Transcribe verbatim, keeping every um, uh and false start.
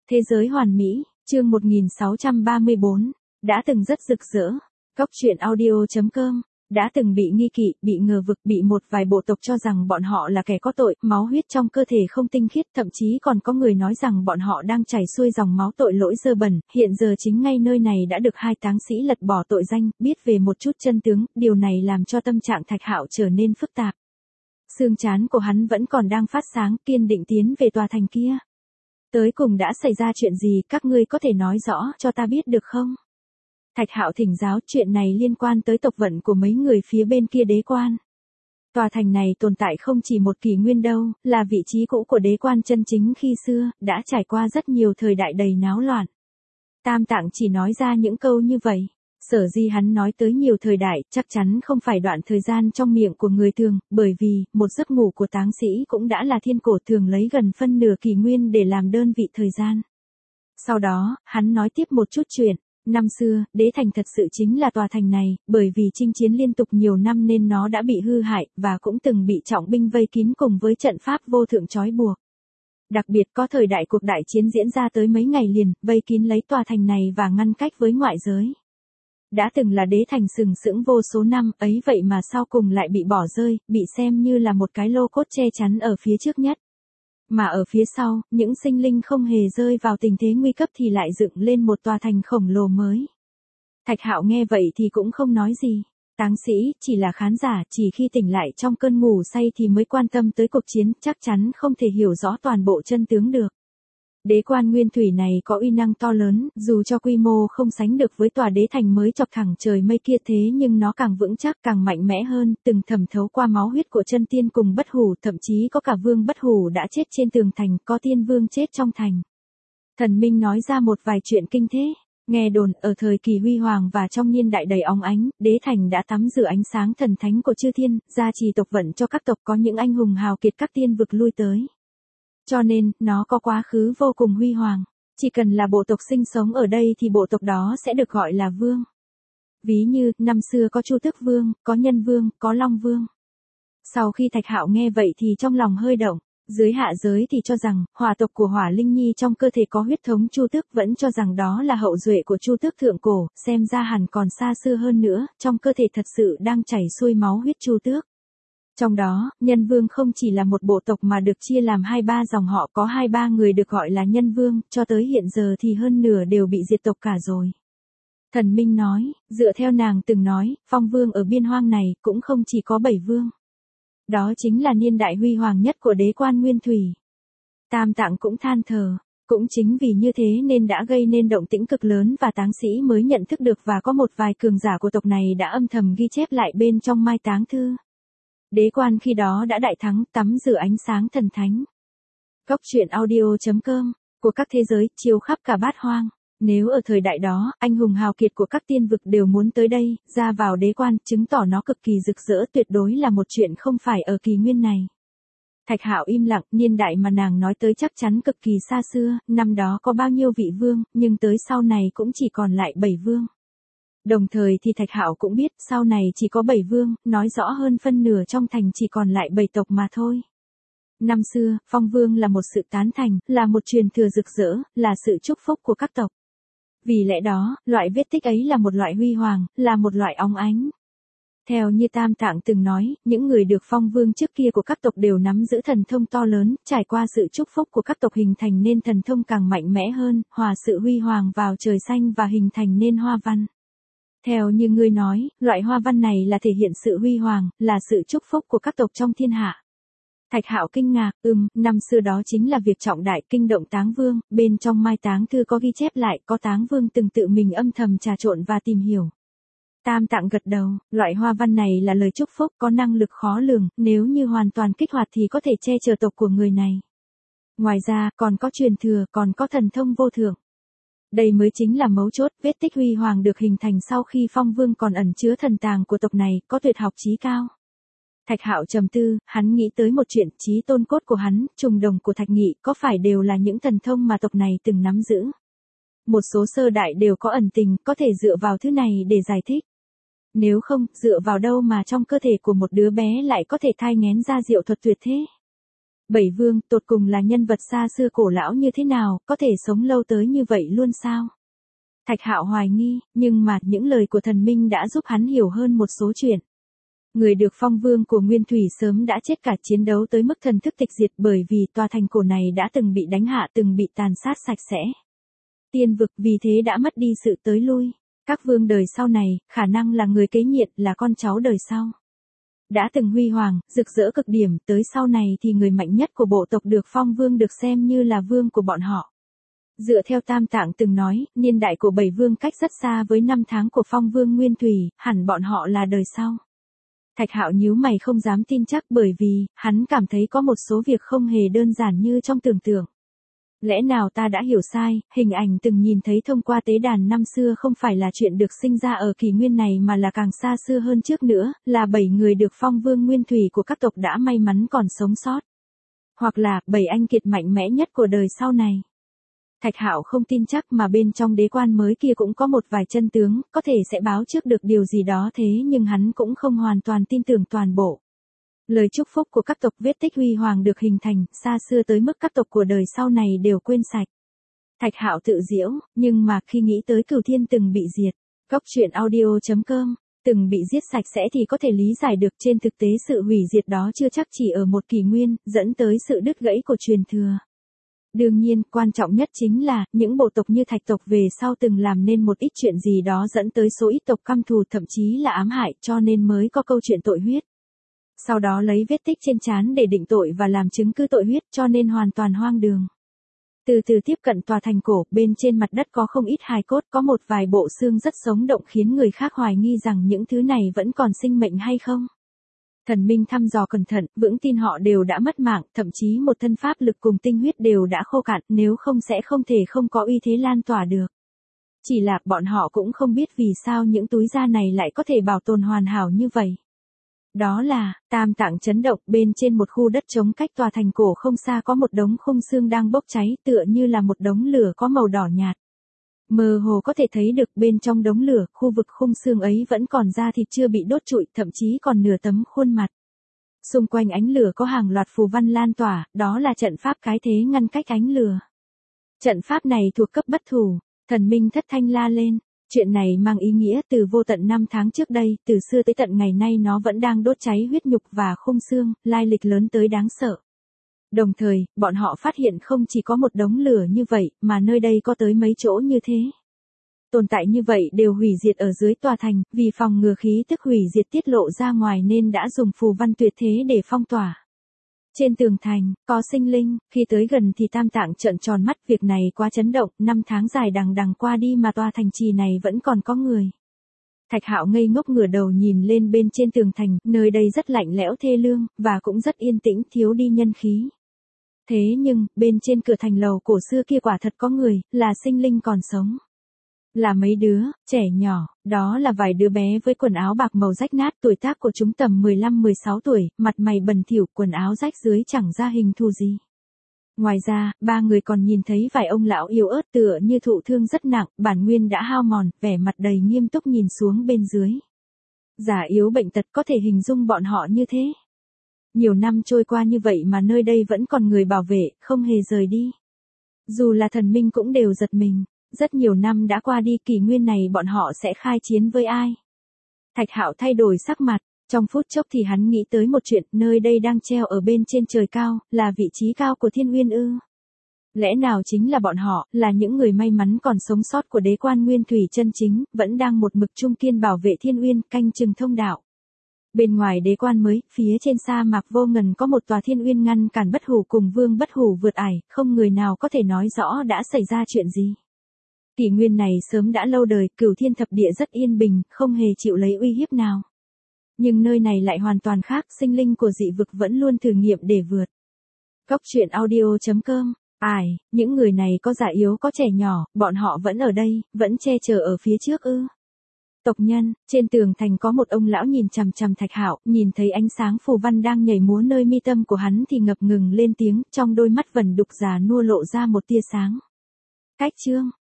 Thế giới hoàn mỹ, chương một nghìn sáu trăm ba mươi bốn, đã từng rất rực rỡ. Cốc truyện audio chấm com, đã từng bị nghi kỵ, bị ngờ vực, bị một vài bộ tộc cho rằng bọn họ là kẻ có tội, máu huyết trong cơ thể không tinh khiết, thậm chí còn có người nói rằng bọn họ đang chảy xuôi dòng máu tội lỗi dơ bẩn. Hiện giờ chính ngay nơi này đã được hai táng sĩ lật bỏ tội danh, biết về một chút chân tướng, điều này làm cho tâm trạng Thạch Hạo trở nên phức tạp. Xương trán của hắn vẫn còn đang phát sáng, kiên định tiến về tòa thành kia. Tới cùng đã xảy ra chuyện gì, các ngươi có thể nói rõ cho ta biết được không? Thạch Hạo thỉnh giáo, chuyện này liên quan tới tộc vận của mấy người phía bên kia đế quan. Tòa thành này tồn tại không chỉ một kỷ nguyên đâu, là vị trí cũ của đế quan chân chính khi xưa, đã trải qua rất nhiều thời đại đầy náo loạn. Tam Tạng chỉ nói ra những câu như vậy. Sở dĩ hắn nói tới nhiều thời đại, chắc chắn không phải đoạn thời gian trong miệng của người thường, bởi vì, một giấc ngủ của táng sĩ cũng đã là thiên cổ thường lấy gần phân nửa kỷ nguyên để làm đơn vị thời gian. Sau đó, hắn nói tiếp một chút chuyện. Năm xưa, đế thành thật sự chính là tòa thành này, bởi vì chinh chiến liên tục nhiều năm nên nó đã bị hư hại, và cũng từng bị trọng binh vây kín cùng với trận pháp vô thượng trói buộc. Đặc biệt có thời đại cuộc đại chiến diễn ra tới mấy ngày liền, vây kín lấy tòa thành này và ngăn cách với ngoại giới. Đã từng là đế thành sừng sững vô số năm, ấy vậy mà sau cùng lại bị bỏ rơi, bị xem như là một cái lô cốt che chắn ở phía trước nhất. Mà ở phía sau, những sinh linh không hề rơi vào tình thế nguy cấp thì lại dựng lên một tòa thành khổng lồ mới. Thạch Hạo nghe vậy thì cũng không nói gì. Táng sĩ, chỉ là khán giả, chỉ khi tỉnh lại trong cơn ngủ say thì mới quan tâm tới cuộc chiến, chắc chắn không thể hiểu rõ toàn bộ chân tướng được. Đế quan nguyên thủy này có uy năng to lớn, dù cho quy mô không sánh được với tòa đế thành mới chọc thẳng trời mây kia thế nhưng nó càng vững chắc, càng mạnh mẽ hơn, từng thẩm thấu qua máu huyết của chân tiên cùng bất hủ, thậm chí có cả vương bất hủ đã chết trên tường thành, có tiên vương chết trong thành. Thần Minh nói ra một vài chuyện kinh thế. Nghe đồn, ở thời kỳ huy hoàng và trong niên đại đầy óng ánh, đế thành đã tắm rửa ánh sáng thần thánh của chư thiên, gia trì tộc vận cho các tộc, có những anh hùng hào kiệt các tiên vực lui tới. Cho nên, nó có quá khứ vô cùng huy hoàng. Chỉ cần là bộ tộc sinh sống ở đây thì bộ tộc đó sẽ được gọi là vương. Ví như, năm xưa có Chu Tước Vương, có Nhân Vương, có Long Vương. Sau khi Thạch Hạo nghe vậy thì trong lòng hơi động. Dưới hạ giới thì cho rằng, hỏa tộc của Hỏa Linh Nhi trong cơ thể có huyết thống Chu Tước, vẫn cho rằng đó là hậu duệ của Chu Tước thượng cổ, xem ra hẳn còn xa xưa hơn nữa, trong cơ thể thật sự đang chảy xuôi máu huyết Chu Tước. Trong đó, Nhân Vương không chỉ là một bộ tộc mà được chia làm hai ba dòng họ, có hai ba người được gọi là Nhân Vương, cho tới hiện giờ thì hơn nửa đều bị diệt tộc cả rồi. Thần Minh nói, dựa theo nàng từng nói, Phong Vương ở biên hoang này cũng không chỉ có bảy vương. Đó chính là niên đại huy hoàng nhất của đế quan nguyên thủy. Tam Tạng cũng than thở, cũng chính vì như thế nên đã gây nên động tĩnh cực lớn và táng sĩ mới nhận thức được và có một vài cường giả của tộc này đã âm thầm ghi chép lại bên trong mai táng thư. Đế quan khi đó đã đại thắng, tắm rửa ánh sáng thần thánh. Cốc truyện audio chấm com, của các thế giới, chiếu khắp cả bát hoang. Nếu ở thời đại đó, anh hùng hào kiệt của các tiên vực đều muốn tới đây, ra vào đế quan, chứng tỏ nó cực kỳ rực rỡ, tuyệt đối là một chuyện không phải ở kỳ nguyên này. Thạch Hạo im lặng, niên đại mà nàng nói tới chắc chắn cực kỳ xa xưa, năm đó có bao nhiêu vị vương, nhưng tới sau này cũng chỉ còn lại bảy vương. Đồng thời thì Thạch Hạo cũng biết, sau này chỉ có bảy vương, nói rõ hơn phân nửa trong thành chỉ còn lại bảy tộc mà thôi. Năm xưa, Phong Vương là một sự tán thành, là một truyền thừa rực rỡ, là sự chúc phúc của các tộc. Vì lẽ đó, loại vết tích ấy là một loại huy hoàng, là một loại óng ánh. Theo như Tam Tạng từng nói, những người được Phong Vương trước kia của các tộc đều nắm giữ thần thông to lớn, trải qua sự chúc phúc của các tộc hình thành nên thần thông càng mạnh mẽ hơn, hòa sự huy hoàng vào trời xanh và hình thành nên hoa văn. Theo như ngươi nói, loại hoa văn này là thể hiện sự huy hoàng, là sự chúc phúc của các tộc trong thiên hạ. Thạch Hạo kinh ngạc, ừm, năm xưa đó chính là việc trọng đại kinh động táng vương, bên trong mai táng thư có ghi chép lại, có táng vương từng tự mình âm thầm trà trộn và tìm hiểu. Tam Tạng gật đầu, loại hoa văn này là lời chúc phúc, có năng lực khó lường, nếu như hoàn toàn kích hoạt thì có thể che chở tộc của người này. Ngoài ra, còn có truyền thừa, còn có thần thông vô thượng. Đây mới chính là mấu chốt, vết tích huy hoàng được hình thành sau khi Phong Vương còn ẩn chứa thần tàng của tộc này, có tuyệt học chí cao. Thạch Hạo trầm tư, hắn nghĩ tới một chuyện, chí tôn cốt của hắn, trùng đồng của Thạch Nghị, có phải đều là những thần thông mà tộc này từng nắm giữ. Một số sơ đại đều có ẩn tình, có thể dựa vào thứ này để giải thích. Nếu không, dựa vào đâu mà trong cơ thể của một đứa bé lại có thể thai nghén ra diệu thuật tuyệt thế. Bảy vương tột cùng là nhân vật xa xưa cổ lão như thế nào, có thể sống lâu tới như vậy luôn sao? Thạch Hạo hoài nghi, nhưng mà những lời của thần minh đã giúp hắn hiểu hơn một số chuyện. Người được phong vương của Nguyên Thủy sớm đã chết cả chiến đấu tới mức thần thức tịch diệt bởi vì tòa thành cổ này đã từng bị đánh hạ từng bị tàn sát sạch sẽ. Tiên vực vì thế đã mất đi sự tới lui. Các vương đời sau này, khả năng là người kế nhiệm là con cháu đời sau. Đã từng huy hoàng, rực rỡ cực điểm, tới sau này thì người mạnh nhất của bộ tộc được phong vương được xem như là vương của bọn họ. Dựa theo Tam Tạng từng nói, niên đại của bảy vương cách rất xa với năm tháng của phong vương Nguyên Thủy, hẳn bọn họ là đời sau. Thạch Hạo nhíu mày không dám tin chắc bởi vì, hắn cảm thấy có một số việc không hề đơn giản như trong tưởng tượng. Lẽ nào ta đã hiểu sai, hình ảnh từng nhìn thấy thông qua tế đàn năm xưa không phải là chuyện được sinh ra ở kỷ nguyên này mà là càng xa xưa hơn trước nữa, là bảy người được phong vương Nguyên Thủy của các tộc đã may mắn còn sống sót. Hoặc là, bảy anh kiệt mạnh mẽ nhất của đời sau này. Thạch Hạo không tin chắc mà bên trong đế quan mới kia cũng có một vài chân tướng, có thể sẽ báo trước được điều gì đó thế nhưng hắn cũng không hoàn toàn tin tưởng toàn bộ. Lời chúc phúc của các tộc vết tích huy hoàng được hình thành, xa xưa tới mức các tộc của đời sau này đều quên sạch. Thạch Hạo tự giễu, nhưng mà khi nghĩ tới Cửu Thiên từng bị diệt, Cốc truyện audio chấm com, từng bị giết sạch sẽ thì có thể lý giải được trên thực tế sự hủy diệt đó chưa chắc chỉ ở một kỷ nguyên, dẫn tới sự đứt gãy của truyền thừa. Đương nhiên, quan trọng nhất chính là, những bộ tộc như Thạch tộc về sau từng làm nên một ít chuyện gì đó dẫn tới số ít tộc căm thù thậm chí là ám hại cho nên mới có câu chuyện tội huyết. Sau đó lấy vết tích trên trán để định tội và làm chứng cứ tội huyết cho nên hoàn toàn hoang đường. Từ từ tiếp cận tòa thành cổ, bên trên mặt đất có không ít hài cốt, có một vài bộ xương rất sống động khiến người khác hoài nghi rằng những thứ này vẫn còn sinh mệnh hay không. Thần minh thăm dò cẩn thận, vững tin họ đều đã mất mạng, thậm chí một thân pháp lực cùng tinh huyết đều đã khô cạn, nếu không sẽ không thể không có uy thế lan tỏa được. Chỉ là bọn họ cũng không biết vì sao những túi da này lại có thể bảo tồn hoàn hảo như vậy. Đó là, Tam Tạng chấn động, bên trên một khu đất trống cách tòa thành cổ không xa có một đống khung xương đang bốc cháy tựa như là một đống lửa có màu đỏ nhạt. Mơ hồ có thể thấy được bên trong đống lửa, khu vực khung xương ấy vẫn còn da thịt chưa bị đốt trụi, thậm chí còn nửa tấm khuôn mặt. Xung quanh ánh lửa có hàng loạt phù văn lan tỏa, đó là trận pháp cái thế ngăn cách ánh lửa. Trận pháp này thuộc cấp bất thủ, thần minh thất thanh la lên. Chuyện này mang ý nghĩa từ vô tận năm tháng trước đây, từ xưa tới tận ngày nay nó vẫn đang đốt cháy huyết nhục và khung xương, lai lịch lớn tới đáng sợ. Đồng thời, bọn họ phát hiện không chỉ có một đống lửa như vậy, mà nơi đây có tới mấy chỗ như thế. Tồn tại như vậy đều hủy diệt ở dưới tòa thành, vì phòng ngừa khí tức hủy diệt tiết lộ ra ngoài nên đã dùng phù văn tuyệt thế để phong tỏa. Trên tường thành, có sinh linh, khi tới gần thì Tam Tạng trợn tròn mắt, việc này quá chấn động, năm tháng dài đằng đằng qua đi mà tòa thành trì này vẫn còn có người. Thạch Hạo ngây ngốc ngửa đầu nhìn lên bên trên tường thành, nơi đây rất lạnh lẽo thê lương, và cũng rất yên tĩnh, thiếu đi nhân khí. Thế nhưng, bên trên cửa thành lầu cổ xưa kia quả thật có người, là sinh linh còn sống. Là mấy đứa, trẻ nhỏ, đó là vài đứa bé với quần áo bạc màu rách nát, tuổi tác của chúng tầm mười lăm mười sáu tuổi, mặt mày bẩn thỉu, quần áo rách dưới chẳng ra hình thù gì. Ngoài ra, ba người còn nhìn thấy vài ông lão yếu ớt tựa như thụ thương rất nặng, bản nguyên đã hao mòn, vẻ mặt đầy nghiêm túc nhìn xuống bên dưới. Già yếu bệnh tật có thể hình dung bọn họ như thế. Nhiều năm trôi qua như vậy mà nơi đây vẫn còn người bảo vệ, không hề rời đi. Dù là thần minh cũng đều giật mình. Rất nhiều năm đã qua đi, kỷ nguyên này bọn họ sẽ khai chiến với ai? Thạch Hạo thay đổi sắc mặt, trong phút chốc thì hắn nghĩ tới một chuyện, nơi đây đang treo ở bên trên trời cao, là vị trí cao của Thiên Uyên ư? Lẽ nào chính là bọn họ, là những người may mắn còn sống sót của đế quan Nguyên Thủy chân chính, vẫn đang một mực trung kiên bảo vệ Thiên Uyên, canh chừng thông đạo. Bên ngoài đế quan mới, phía trên sa mạc vô ngần có một tòa Thiên Uyên ngăn cản Bất Hủ cùng Vương Bất Hủ vượt ải, không người nào có thể nói rõ đã xảy ra chuyện gì. Kỷ nguyên này sớm đã lâu đời, Cửu Thiên thập địa rất yên bình, không hề chịu lấy uy hiếp nào. Nhưng nơi này lại hoàn toàn khác, sinh linh của dị vực vẫn luôn thử nghiệm để vượt. Cốc truyện audio chấm com. Ai, những người này có già yếu có trẻ nhỏ, bọn họ vẫn ở đây, vẫn che chở ở phía trước ư? Tộc nhân, trên tường thành có một ông lão nhìn chằm chằm Thạch Hạo, nhìn thấy ánh sáng phù văn đang nhảy múa nơi mi tâm của hắn thì ngập ngừng lên tiếng, trong đôi mắt vẩn đục già nua lộ ra một tia sáng. Cách chương